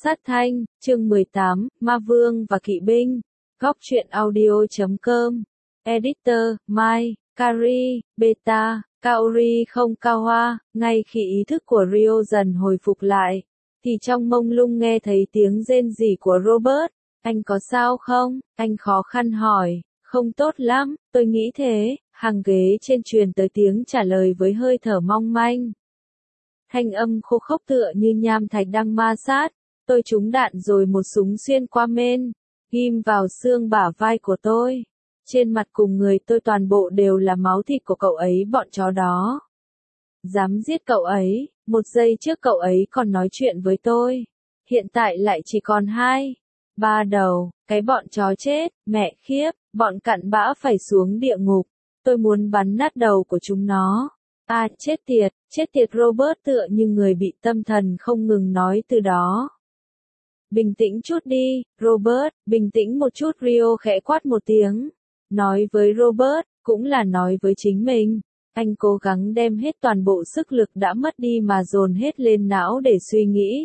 Sát thanh, chương 18, Ma Vương và Kỵ binh. Góc truyện audio.com. Editor, Mai, Kari, Beta, Kaori không Kawa. Ngay khi ý thức của Rio dần hồi phục lại, thì trong mông lung nghe thấy tiếng rên rỉ của Robert. Anh có sao không? Anh khó khăn hỏi. Không tốt lắm, tôi nghĩ thế. Hàng ghế trên truyền tới tiếng trả lời với hơi thở mong manh. Thanh âm khô khốc tựa như nham thạch đang ma sát. Tôi trúng đạn rồi một súng xuyên qua mên, ghim vào xương bả vai của tôi. Trên mặt cùng người tôi toàn bộ đều là máu thịt của cậu ấy, bọn chó đó. Dám giết cậu ấy, một giây trước cậu ấy còn nói chuyện với tôi. Hiện tại lại chỉ còn 2, 3 đầu, cái bọn chó chết, mẹ khiếp, bọn cặn bã phải xuống địa ngục. Tôi muốn bắn nát đầu của chúng nó. À, chết tiệt Robert tựa như người bị tâm thần không ngừng nói từ đó. Bình tĩnh chút đi, Robert, bình tĩnh một chút. Rio khẽ quát một tiếng. Nói với Robert, cũng là nói với chính mình. Anh cố gắng đem hết toàn bộ sức lực đã mất đi mà dồn hết lên não để suy nghĩ.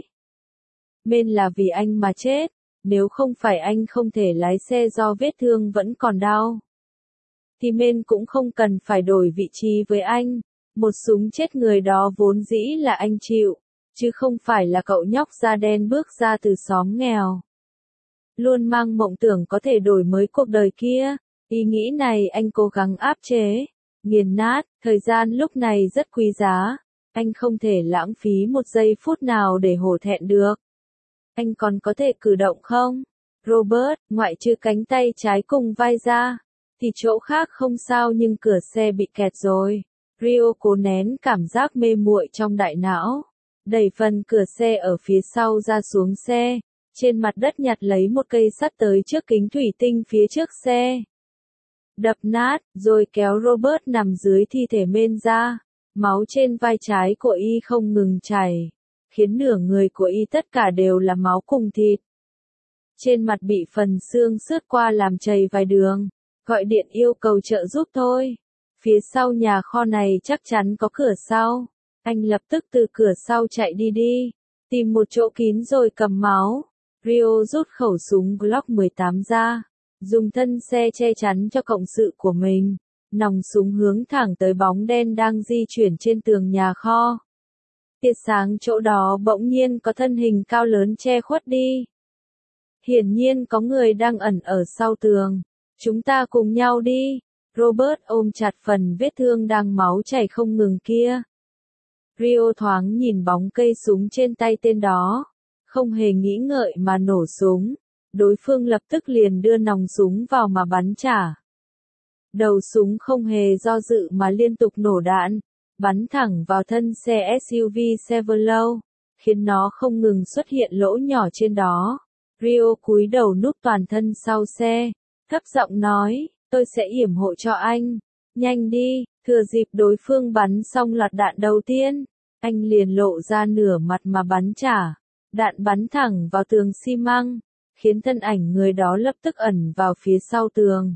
Mên là vì anh mà chết, nếu không phải anh không thể lái xe do vết thương vẫn còn đau, thì Mên cũng không cần phải đổi vị trí với anh. Một súng chết người đó vốn dĩ là anh chịu, chứ không phải là cậu nhóc da đen bước ra từ xóm nghèo. Luôn mang mộng tưởng có thể đổi mới cuộc đời kia. Ý nghĩ này anh cố gắng áp chế, nghiền nát. Thời gian lúc này rất quý giá. Anh không thể lãng phí một giây phút nào để hổ thẹn được. Anh còn có thể cử động không? Robert, ngoại trừ cánh tay trái cùng vai ra, thì chỗ khác không sao, nhưng cửa xe bị kẹt rồi. Rio cố nén cảm giác mê muội trong đại não, đẩy phần cửa xe ở phía sau ra xuống xe, trên mặt đất nhặt lấy một cây sắt tới trước kính thủy tinh phía trước xe. Đập nát, rồi kéo Robert nằm dưới thi thể Mên ra. Máu trên vai trái của y không ngừng chảy, khiến nửa người của y tất cả đều là máu cùng thịt. Trên mặt bị phần xương xước qua làm chảy vài đường. Gọi điện yêu cầu trợ giúp thôi. Phía sau nhà kho này chắc chắn có cửa sau. Anh lập tức từ cửa sau chạy đi, tìm một chỗ kín rồi cầm máu. Rio rút khẩu súng Glock 18 ra, dùng thân xe che chắn cho cộng sự của mình. Nòng súng hướng thẳng tới bóng đen đang di chuyển trên tường nhà kho. Tia sáng chỗ đó bỗng nhiên có thân hình cao lớn che khuất đi. Hiển nhiên có người đang ẩn ở sau tường. Chúng ta cùng nhau đi. Robert ôm chặt phần vết thương đang máu chảy không ngừng kia. Rio thoáng nhìn bóng cây súng trên tay tên đó, không hề nghĩ ngợi mà nổ súng. Đối phương lập tức liền đưa nòng súng vào mà bắn trả. Đầu súng không hề do dự mà liên tục nổ đạn, bắn thẳng vào thân xe SUV Chevrolet, khiến nó không ngừng xuất hiện lỗ nhỏ trên đó. Rio cúi đầu núp toàn thân sau xe, thấp giọng nói, tôi sẽ yểm hộ cho anh. Nhanh đi. Thừa dịp đối phương bắn xong loạt đạn đầu tiên, anh liền lộ ra nửa mặt mà bắn trả. Đạn bắn thẳng vào tường xi măng, khiến thân ảnh người đó lập tức ẩn vào phía sau tường.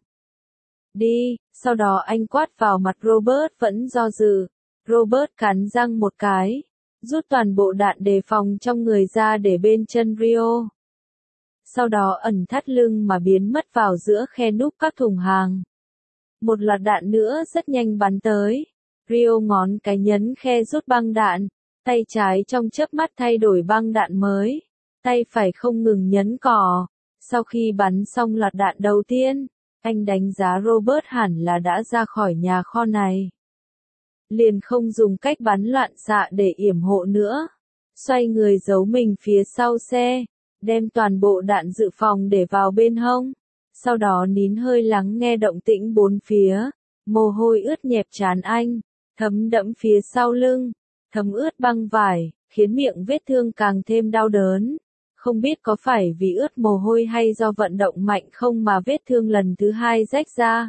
Đi. Sau đó anh quát vào mặt Robert vẫn do dự. Robert cắn răng một cái, rút toàn bộ đạn đề phòng trong người ra để bên chân Rio. Sau đó ẩn thắt lưng mà biến mất vào giữa khe núp các thùng hàng. Một loạt đạn nữa rất nhanh bắn tới. Rio ngón cái nhấn khe rút băng đạn, tay trái trong chớp mắt thay đổi băng đạn mới, tay phải không ngừng nhấn cò. Sau khi bắn xong loạt đạn đầu tiên, anh đánh giá Robert hẳn là đã ra khỏi nhà kho này. Liền không dùng cách bắn loạn xạ để yểm hộ nữa. Xoay người giấu mình phía sau xe, đem toàn bộ đạn dự phòng để vào bên hông. Sau đó nín hơi lắng nghe động tĩnh bốn phía. Mồ hôi ướt nhẹp trán anh, thấm đẫm phía sau lưng, thấm ướt băng vải, khiến miệng vết thương càng thêm đau đớn. Không biết có phải vì ướt mồ hôi hay do vận động mạnh không mà vết thương lần thứ 2 rách ra.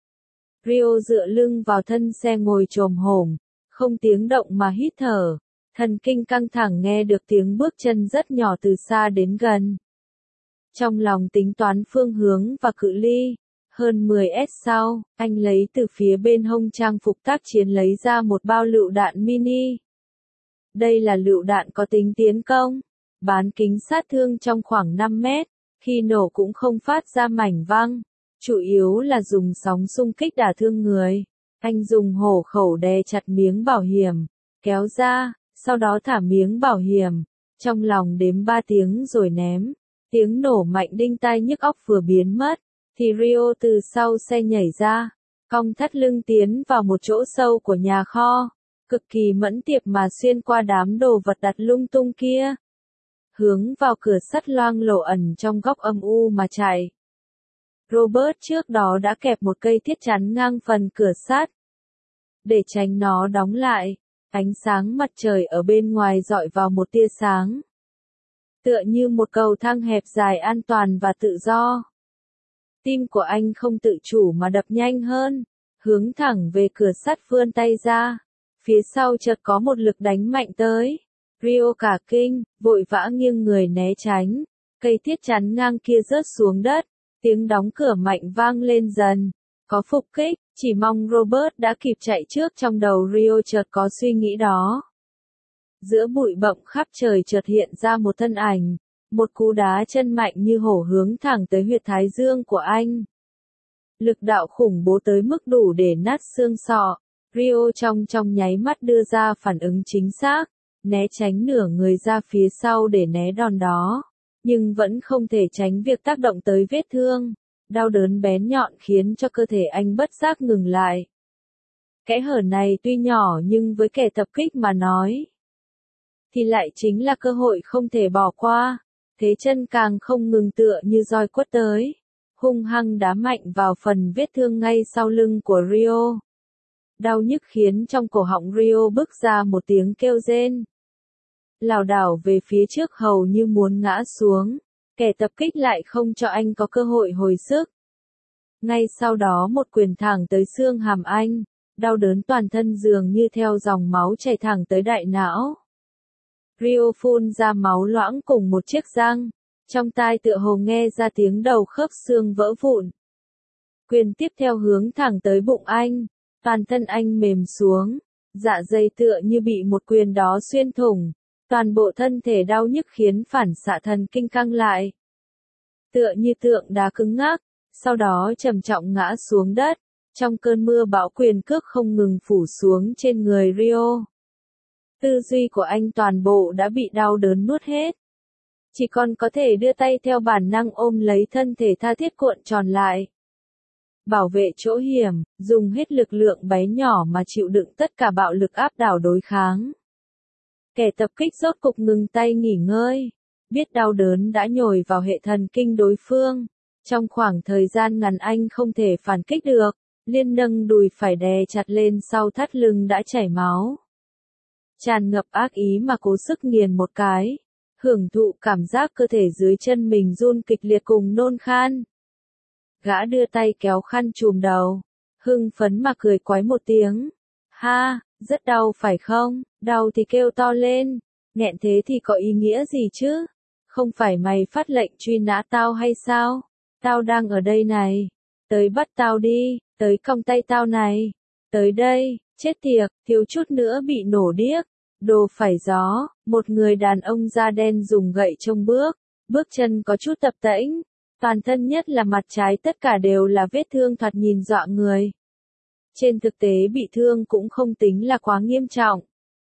Rio dựa lưng vào thân xe ngồi chồm hổm, không tiếng động mà hít thở. Thần kinh căng thẳng nghe được tiếng bước chân rất nhỏ từ xa đến gần. Trong lòng tính toán phương hướng và cự ly. Hơn 10s sau, anh lấy từ phía bên hông trang phục tác chiến lấy ra một bao lựu đạn mini. Đây là lựu đạn có tính tiến công. bán kính sát thương trong khoảng 5 mét, khi nổ cũng không phát ra mảnh văng, chủ yếu là dùng sóng xung kích đả thương người. Anh dùng hổ khẩu đè chặt miếng bảo hiểm, kéo ra, sau đó thả miếng bảo hiểm, trong lòng đếm 3 tiếng rồi ném. Tiếng nổ mạnh đinh tai nhức óc vừa biến mất, thì Rio từ sau xe nhảy ra, cong thắt lưng tiến vào một chỗ sâu của nhà kho, cực kỳ mẫn tiệp mà xuyên qua đám đồ vật đặt lung tung kia, hướng vào cửa sắt loang lổ ẩn trong góc âm u mà chạy. Robert trước đó đã kẹp một cây thiết chắn ngang phần cửa sắt, để tránh nó đóng lại. Ánh sáng mặt trời ở bên ngoài rọi vào một tia sáng, tựa như một cầu thang hẹp dài an toàn và tự do. Tim của anh không tự chủ mà đập nhanh hơn, hướng thẳng về cửa sắt vươn tay ra. Phía sau chợt có một lực đánh mạnh tới. Rio cả kinh, vội vã nghiêng người né tránh. Cây thiết chắn ngang kia rớt xuống đất, tiếng đóng cửa mạnh vang lên dần. Có phục kích, chỉ mong Robert đã kịp chạy trước. Trong đầu Rio chợt có suy nghĩ đó. Giữa bụi bặm khắp trời chợt hiện ra một thân ảnh, một cú đá chân mạnh như hổ hướng thẳng tới huyệt thái dương của anh. Lực đạo khủng bố tới mức đủ để nát xương sọ. Rio trong nháy mắt đưa ra phản ứng chính xác, né tránh nửa người ra phía sau để né đòn đó, nhưng vẫn không thể tránh việc tác động tới vết thương. Đau đớn bén nhọn khiến cho cơ thể anh bất giác ngừng lại. Kẽ hở này tuy nhỏ nhưng với kẻ tập kích mà nói, thì lại chính là cơ hội không thể bỏ qua. Thế chân càng không ngừng tựa như roi quất tới, hung hăng đá mạnh vào phần vết thương ngay sau lưng của Rio. Đau nhức khiến trong cổ họng Rio bứt ra một tiếng kêu rên. Lảo đảo về phía trước hầu như muốn ngã xuống, kẻ tập kích lại không cho anh có cơ hội hồi sức. Ngay sau đó một quyền thẳng tới xương hàm anh, đau đớn toàn thân dường như theo dòng máu chảy thẳng tới đại não. Rio phun ra máu loãng cùng một chiếc răng, trong tai tựa hồ nghe ra tiếng đầu khớp xương vỡ vụn. Quyền tiếp theo hướng thẳng tới bụng anh, toàn thân anh mềm xuống, dạ dày tựa như bị một quyền đó xuyên thủng, toàn bộ thân thể đau nhức khiến phản xạ thần kinh căng lại. Tựa như tượng đá cứng ngắc, sau đó trầm trọng ngã xuống đất, trong cơn mưa bão quyền cước không ngừng phủ xuống trên người Rio. Tư duy của anh toàn bộ đã bị đau đớn nuốt hết. Chỉ còn có thể đưa tay theo bản năng ôm lấy thân thể tha thiết cuộn tròn lại. Bảo vệ chỗ hiểm, dùng hết lực lượng bé nhỏ mà chịu đựng tất cả bạo lực áp đảo đối kháng. Kẻ tập kích rốt cục ngừng tay nghỉ ngơi, biết đau đớn đã nhồi vào hệ thần kinh đối phương. Trong khoảng thời gian ngắn anh không thể phản kích được, liền nâng đùi phải đè chặt lên sau thắt lưng đã chảy máu. Tràn ngập ác ý mà cố sức nghiền một cái, hưởng thụ cảm giác cơ thể dưới chân mình run kịch liệt cùng nôn khan. Gã đưa tay kéo khăn trùm đầu, hưng phấn mà cười quái một tiếng. Ha, rất đau phải không? Đau thì kêu to lên, nghẹn thế thì có ý nghĩa gì chứ? Không phải mày phát lệnh truy nã tao hay sao? Tao đang ở đây này, tới bắt tao đi, tới còng tay tao này, tới đây, chết tiệt, thiếu chút nữa bị nổ điếc. Đồ phải gió, một người đàn ông da đen dùng gậy trông bước chân có chút tập tễnh, toàn thân nhất là mặt trái tất cả đều là vết thương thoạt nhìn dọa người. Trên thực tế bị thương cũng không tính là quá nghiêm trọng.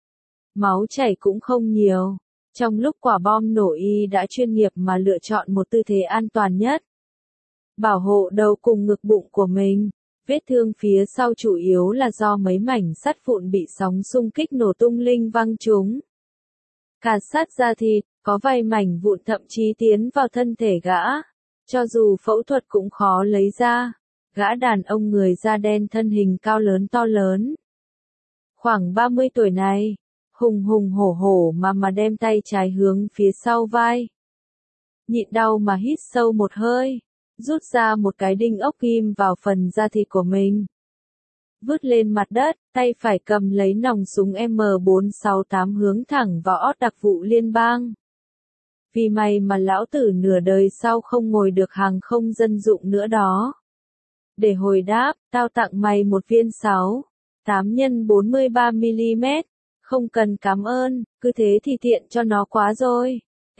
Máu chảy cũng không nhiều. Trong lúc quả bom nổ y đã chuyên nghiệp mà lựa chọn một tư thế an toàn nhất. Bảo hộ đầu cùng ngực bụng của mình. Vết thương phía sau chủ yếu là do mấy mảnh sắt vụn bị sóng xung kích nổ tung linh văng chúng. Cà sát da thịt, có vài mảnh vụn thậm chí tiến vào thân thể gã. Cho dù phẫu thuật cũng khó lấy ra. Gã đàn ông người da đen thân hình cao lớn to lớn. Khoảng 30 tuổi này, hùng hùng hổ hổ mà đem tay trái hướng phía sau vai. Nhịn đau mà hít sâu một hơi. Rút ra một cái đinh ốc kim vào phần da thịt của mình. Vứt lên mặt đất, tay phải cầm lấy nòng súng M468 hướng thẳng vào ót đặc vụ liên bang. Vì mày mà lão tử nửa đời sau không ngồi được hàng không dân dụng nữa đó. Để hồi đáp, tao tặng mày một viên 6, 8 x 43mm, không cần cảm ơn, cứ thế thì tiện cho nó quá rồi.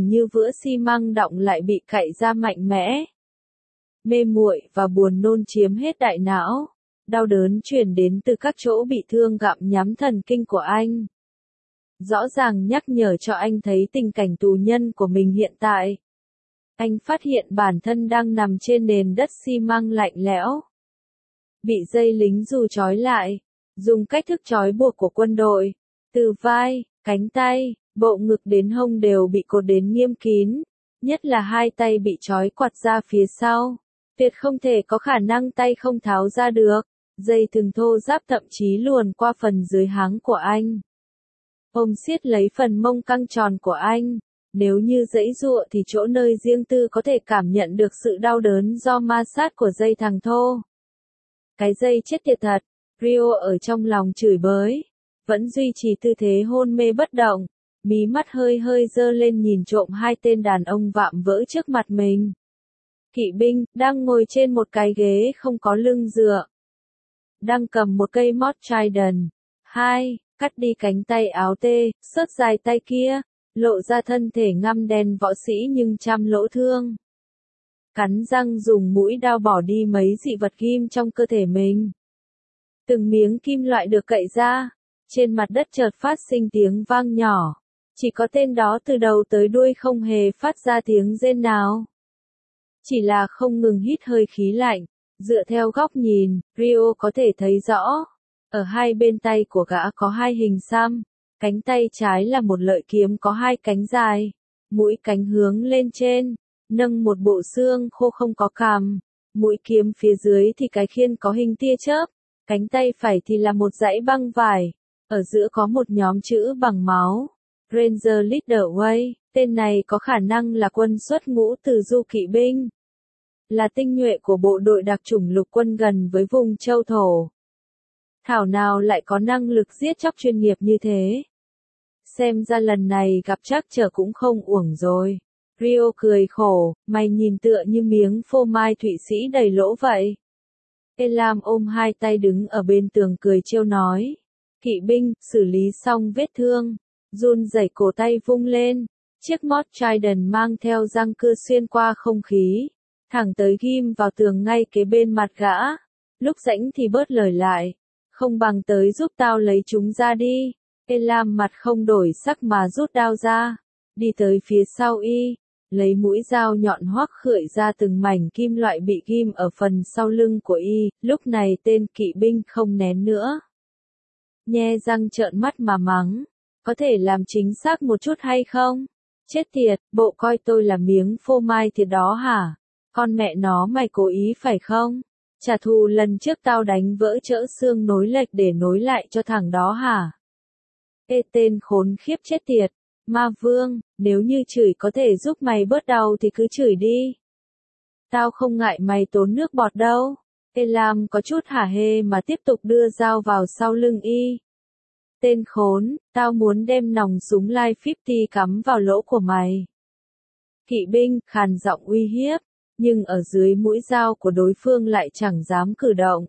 hình như vữa xi măng đọng lại bị cạy ra mạnh mẽ. mê muội và buồn nôn chiếm hết đại não. Đau đớn truyền đến từ các chỗ bị thương gặm nhắm thần kinh của anh. Rõ ràng nhắc nhở cho anh thấy tình cảnh tù nhân của mình hiện tại. Anh phát hiện bản thân đang nằm trên nền đất xi măng lạnh lẽo. Bị dây lính dù trói lại, dùng cách thức trói buộc của quân đội. Từ vai, cánh tay, bộ ngực đến hông đều bị cột đến nghiêm kín. Nhất là hai tay bị trói quặt ra phía sau. Tuyệt không thể có khả năng tay không tháo ra được. Dây thừng thô ráp thậm chí luồn qua phần dưới háng của anh. Ôm siết lấy phần mông căng tròn của anh. Nếu như giãy giụa thì chỗ nơi riêng tư có thể cảm nhận được sự đau đớn do ma sát của dây thừng thô. Cái dây chết tiệt thật, Rio ở trong lòng chửi bới. Vẫn duy trì tư thế hôn mê bất động. Mí mắt hơi hơi dơ lên nhìn trộm hai tên đàn ông vạm vỡ trước mặt mình. Kỵ binh, đang ngồi trên một cái ghế không có lưng dựa. Đang cầm một cây mót trident. 2. Cắt đi cánh tay áo tê, xớt dài tay kia, lộ ra thân thể ngăm đen võ sĩ nhưng trăm lỗ thương. Cắn răng dùng mũi dao bỏ đi mấy dị vật ghim trong cơ thể mình. Từng miếng kim loại được cậy ra, trên mặt đất chợt phát sinh tiếng vang nhỏ. Chỉ có tên đó từ đầu tới đuôi không hề phát ra tiếng rên nào. Chỉ là không ngừng hít hơi khí lạnh. Dựa theo góc nhìn, Rio có thể thấy rõ. Ở hai bên tay của gã có hai hình xăm. Cánh tay trái là một lợi kiếm có hai cánh dài. Mũi cánh hướng lên trên. Nâng một bộ xương khô không có cằm. Mũi kiếm phía dưới thì cái khiên có hình tia chớp. Cánh tay phải thì là một dãy băng vải. Ở giữa có một nhóm chữ bằng máu. Ranger Leader Way. Tên này có khả năng là quân xuất ngũ từ du kỵ binh. Là tinh nhuệ của bộ đội đặc chủng lục quân gần với vùng châu thổ. Thảo nào lại có năng lực giết chóc chuyên nghiệp như thế. Xem ra lần này gặp trắc trở cũng không uổng rồi. Rio cười khổ, mày nhìn tựa như miếng phô mai Thụy Sĩ đầy lỗ vậy. Elam ôm hai tay đứng ở bên tường cười trêu nói. Kỵ binh, xử lý xong vết thương. Run rẩy cổ tay vung lên. Chiếc mót trident mang theo răng cưa xuyên qua không khí. Thẳng tới ghim vào tường ngay kế bên mặt gã. Lúc rãnh thì bớt lời lại. Không bằng tới giúp tao lấy chúng ra đi. Elam mặt không đổi sắc mà rút đao ra. Đi tới phía sau y. Lấy mũi dao nhọn hoắc khưởi ra từng mảnh kim loại bị ghim ở phần sau lưng của y. Lúc này tên kỵ binh không nén nữa. Nhe răng trợn mắt mà mắng. Có thể làm chính xác một chút hay không? Chết tiệt, bộ coi tôi là miếng phô mai thiệt đó hả? Con mẹ nó mày cố ý phải không? Trả thù lần trước tao đánh vỡ chỡ xương nối lệch để nối lại cho thằng đó hả? Ê tên khốn khiếp chết tiệt. Ma vương, nếu như chửi có thể giúp mày bớt đau thì cứ chửi đi. Tao không ngại mày tốn nước bọt đâu. Elam có chút hả hê mà tiếp tục đưa dao vào sau lưng y. Tên khốn, tao muốn đem nòng súng Live 50 cắm vào lỗ của mày. Kỵ binh, khàn giọng uy hiếp, nhưng ở dưới mũi dao của đối phương lại chẳng dám cử động.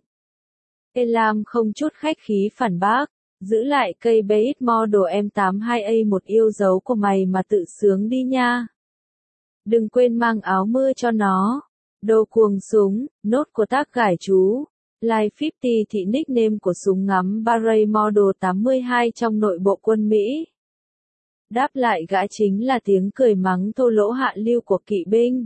Elam không chút khách khí phản bác, giữ lại cây Beat Model M82A một yêu dấu của mày mà tự sướng đi nha. Đừng quên mang áo mưa cho nó. Đồ cuồng súng, nốt của tác gải chú. Live 50 thị nickname của súng ngắm Barrett Model 82 trong nội bộ quân Mỹ. Đáp lại gã chính là tiếng cười mắng thô lỗ hạ lưu của kỵ binh.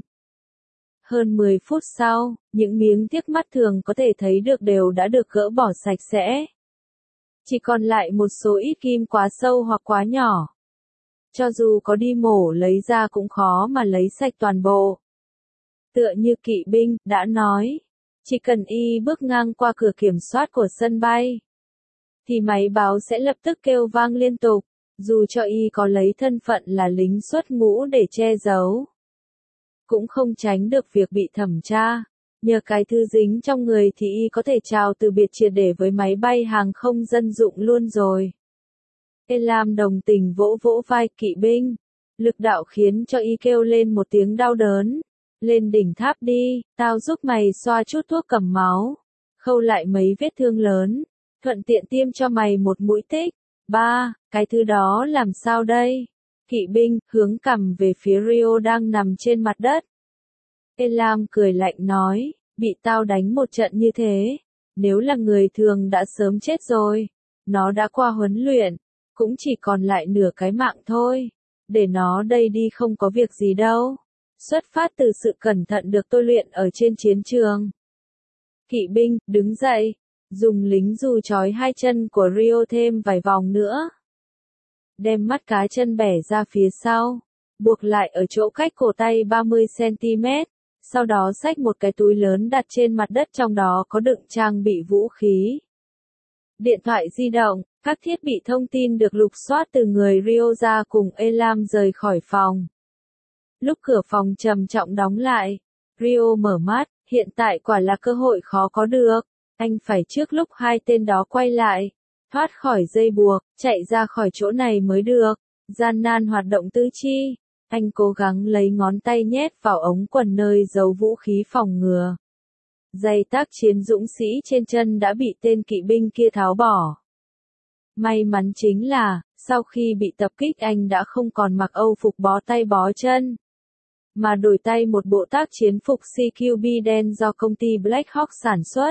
Hơn 10 phút sau, những miếng tiếc mắt thường có thể thấy được đều đã được gỡ bỏ sạch sẽ. Chỉ còn lại một số ít kim quá sâu hoặc quá nhỏ. Cho dù có đi mổ lấy ra cũng khó mà lấy sạch toàn bộ. Tựa như kỵ binh đã nói. Chỉ cần y bước ngang qua cửa kiểm soát của sân bay, thì máy báo sẽ lập tức kêu vang liên tục, dù cho y có lấy thân phận là lính xuất ngũ để che giấu. Cũng không tránh được việc bị thẩm tra, nhờ cái thứ dính trong người thì y có thể chào từ biệt triệt để với máy bay hàng không dân dụng luôn rồi. Elam đồng tình vỗ vỗ vai kỵ binh, lực đạo khiến cho y kêu lên một tiếng đau đớn. Lên đỉnh tháp đi, tao giúp mày xoa chút thuốc cầm máu, khâu lại mấy vết thương lớn, thuận tiện tiêm cho mày một mũi tích. Cái thứ đó làm sao đây? Kỵ binh, hướng cằm về phía Rio đang nằm trên mặt đất. Elam cười lạnh nói, bị tao đánh một trận như thế, nếu là người thường đã sớm chết rồi, nó đã qua huấn luyện, cũng chỉ còn lại nửa cái mạng thôi, để nó đây đi không có việc gì đâu, xuất phát từ sự cẩn thận được tôi luyện ở trên chiến trường. Kỵ binh, đứng dậy, dùng lính dù trói hai chân của Rio thêm vài vòng nữa. Đem mắt cá chân bẻ ra phía sau, buộc lại ở chỗ cách cổ tay 30cm, sau đó xách một cái túi lớn đặt trên mặt đất trong đó có đựng trang bị vũ khí. Điện thoại di động, các thiết bị thông tin được lục soát từ người Rio ra cùng Elam rời khỏi phòng. Lúc cửa phòng trầm trọng đóng lại, Rio mở mắt, hiện tại quả là cơ hội khó có được, anh phải trước lúc hai tên đó quay lại, thoát khỏi dây buộc, chạy ra khỏi chỗ này mới được, gian nan hoạt động tứ chi. Anh cố gắng lấy ngón tay nhét vào ống quần nơi giấu vũ khí phòng ngừa. Giày tác chiến dũng sĩ trên chân đã bị tên kỵ binh kia tháo bỏ. May mắn chính là, sau khi bị tập kích anh đã không còn mặc âu phục bó tay bó chân, mà đổi tay một bộ tác chiến phục CQB đen do công ty Black Hawk sản xuất.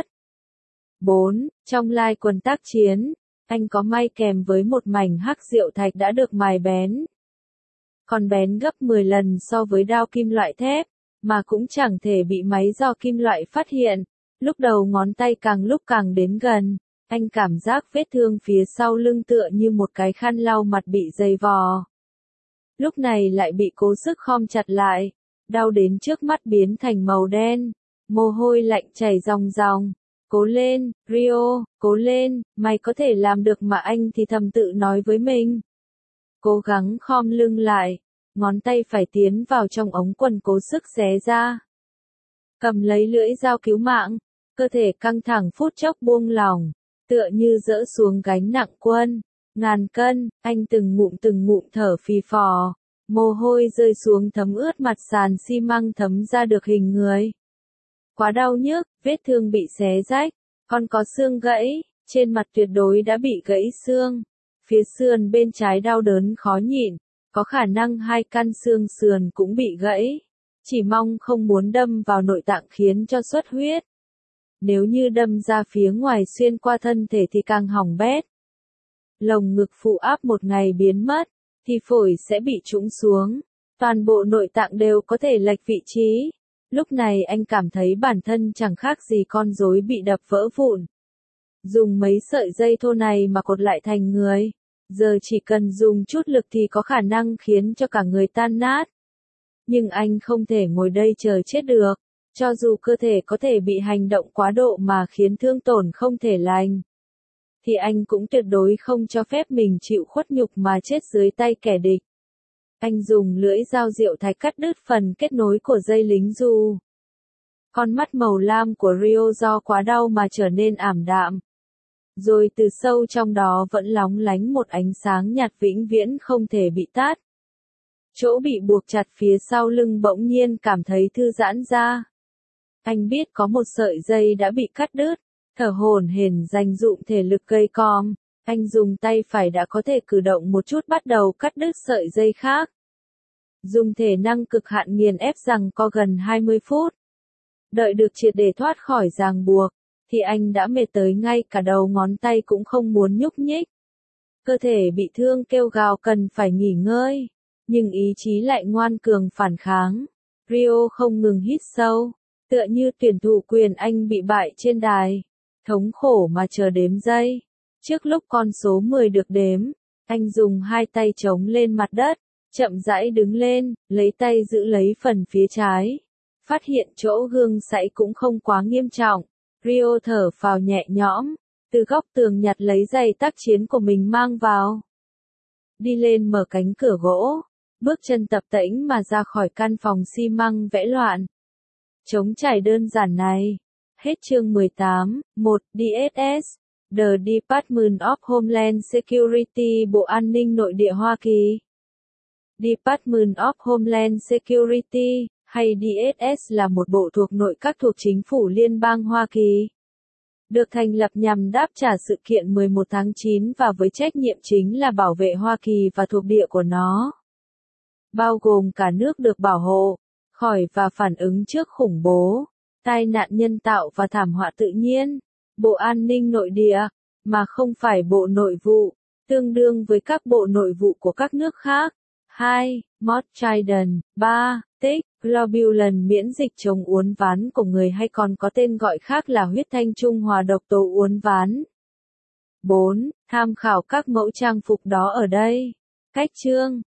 4. Trong lai quần tác chiến, anh có may kèm với một mảnh hắc diệu thạch đã được mài bén. Còn bén gấp 10 lần so với đao kim loại thép, mà cũng chẳng thể bị máy do kim loại phát hiện. Lúc đầu ngón tay càng lúc càng đến gần, anh cảm giác vết thương phía sau lưng tựa như một cái khăn lau mặt bị dày vò. Lúc này lại bị cố sức khom chặt lại, đau đến trước mắt biến thành màu đen, mồ hôi lạnh chảy ròng ròng. Cố lên, Rio, cố lên, mày có thể làm được mà, anh thì thầm tự nói với mình. Cố gắng khom lưng lại, ngón tay phải tiến vào trong ống quần cố sức xé ra. Cầm lấy lưỡi dao cứu mạng, cơ thể căng thẳng phút chốc buông lỏng, tựa như dỡ xuống gánh nặng quân, ngàn cân, anh từng ngụm thở phì phò, mồ hôi rơi xuống thấm ướt mặt sàn xi măng thấm ra được hình người. Quá đau nhức, vết thương bị xé rách, còn có xương gãy, trên mặt tuyệt đối đã bị gãy xương. Phía sườn bên trái đau đớn khó nhịn, có khả năng hai căn xương sườn cũng bị gãy. Chỉ mong không muốn đâm vào nội tạng khiến cho xuất huyết. Nếu như đâm ra phía ngoài xuyên qua thân thể thì càng hỏng bét. Lồng ngực phụ áp một ngày biến mất, thì phổi sẽ bị trũng xuống. Toàn bộ nội tạng đều có thể lệch vị trí. Lúc này anh cảm thấy bản thân chẳng khác gì con rối bị đập vỡ vụn. Dùng mấy sợi dây thô này mà cột lại thành người. Giờ chỉ cần dùng chút lực thì có khả năng khiến cho cả người tan nát. Nhưng anh không thể ngồi đây chờ chết được. Cho dù cơ thể có thể bị hành động quá độ mà khiến thương tổn không thể lành, thì anh cũng tuyệt đối không cho phép mình chịu khuất nhục mà chết dưới tay kẻ địch. Anh dùng lưỡi dao diệu thạch cắt đứt phần kết nối của dây lính dù. Con mắt màu lam của Rio do quá đau mà trở nên ảm đạm. Rồi từ sâu trong đó vẫn lóng lánh một ánh sáng nhạt vĩnh viễn không thể bị tắt. Chỗ bị buộc chặt phía sau lưng bỗng nhiên cảm thấy thư giãn ra. Anh biết có một sợi dây đã bị cắt đứt, thở hổn hển dành dụm thể lực cây còm. Anh dùng tay phải đã có thể cử động một chút bắt đầu cắt đứt sợi dây khác. Dùng thể năng cực hạn nghiền ép rằng có gần 20 phút. Đợi được triệt để thoát khỏi ràng buộc, thì anh đã mệt tới ngay cả đầu ngón tay cũng không muốn nhúc nhích. Cơ thể bị thương kêu gào cần phải nghỉ ngơi, nhưng ý chí lại ngoan cường phản kháng. Rio không ngừng hít sâu, tựa như tuyển thủ quyền anh bị bại trên đài, thống khổ mà chờ đếm giây. Trước lúc con số 10 được đếm, anh dùng hai tay chống lên mặt đất, chậm rãi đứng lên, lấy tay giữ lấy phần phía trái. Phát hiện chỗ gương sảy cũng không quá nghiêm trọng. Rio thở phào nhẹ nhõm, từ góc tường nhặt lấy giày tác chiến của mình mang vào. Đi lên mở cánh cửa gỗ, bước chân tập tễnh mà ra khỏi căn phòng xi măng vẽ loạn. Trống trải đơn giản này. Hết chương 18, 1 DSS, The Department of Homeland Security, Bộ An ninh Nội địa Hoa Kỳ. Department of Homeland Security, hay DSS là một bộ thuộc nội các thuộc chính phủ liên bang Hoa Kỳ. Được thành lập nhằm đáp trả sự kiện 11 tháng 9 và với trách nhiệm chính là bảo vệ Hoa Kỳ và thuộc địa của nó. Bao gồm cả nước được bảo hộ, khỏi và phản ứng trước khủng bố, tai nạn nhân tạo và thảm họa tự nhiên. Bộ An ninh Nội địa, mà không phải Bộ Nội vụ, tương đương với các bộ nội vụ của các nước khác. 2. Mort Childen. 3. Tích, globulin miễn dịch chống uốn ván của người hay còn có tên gọi khác là huyết thanh trung hòa độc tố uốn ván. 4. Tham khảo các mẫu trang phục đó ở đây. Cách chương